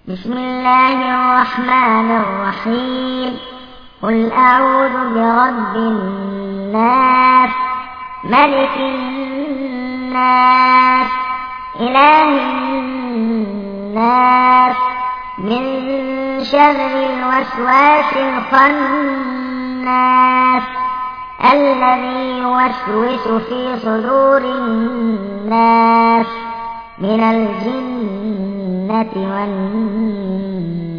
بسم الله الرحمن الرحيم. قل أعوذ برب الناس، ملك الناس، إله الناس، من شر الوسواس الخناس الذي يوسوس في صدور الناس من الجنة والناس.